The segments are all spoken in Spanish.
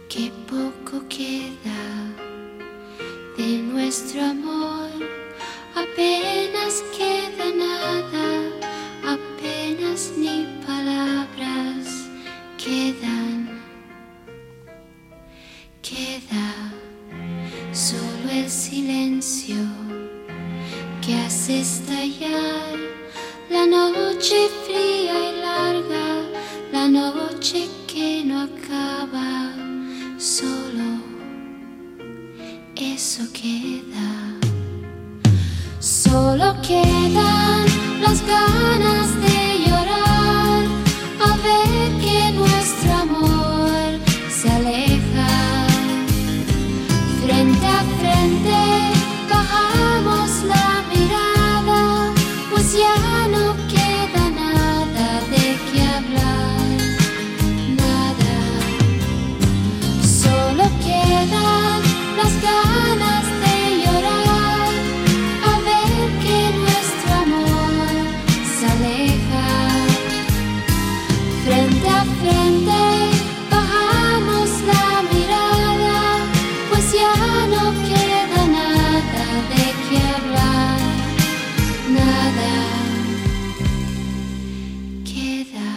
que poco queda de nuestro amor, apenas queda nada, apenas ni palabras quedan, queda solo el silencio que hace estallar la noche fría y larga, la noche que no acaba, solo eso queda. Solo quedan las ganas de llorar al ver que nuestro amor se aleja. Frente a frente bajamos la mirada, pues ya no queda nada de qué hablar, nada. Solo quedan las ganas de llorar al ver que nuestro amor se aleja. Frente a frente bajamos la mirada, pues ya no queda nada de qué hablar, nada. Queda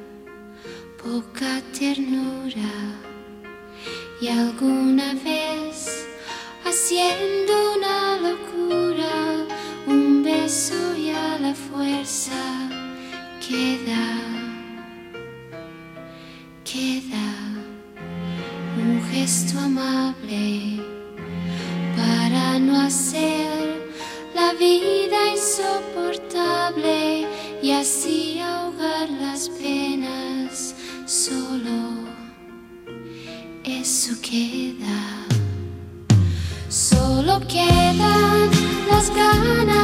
poca ternura y alguna vez, haciendo una locura, un beso y a la fuerza queda, queda un gesto amable para no hacer la vida insoportable y así ahogar las penas. Solo eso queda. Solo quedan las ganas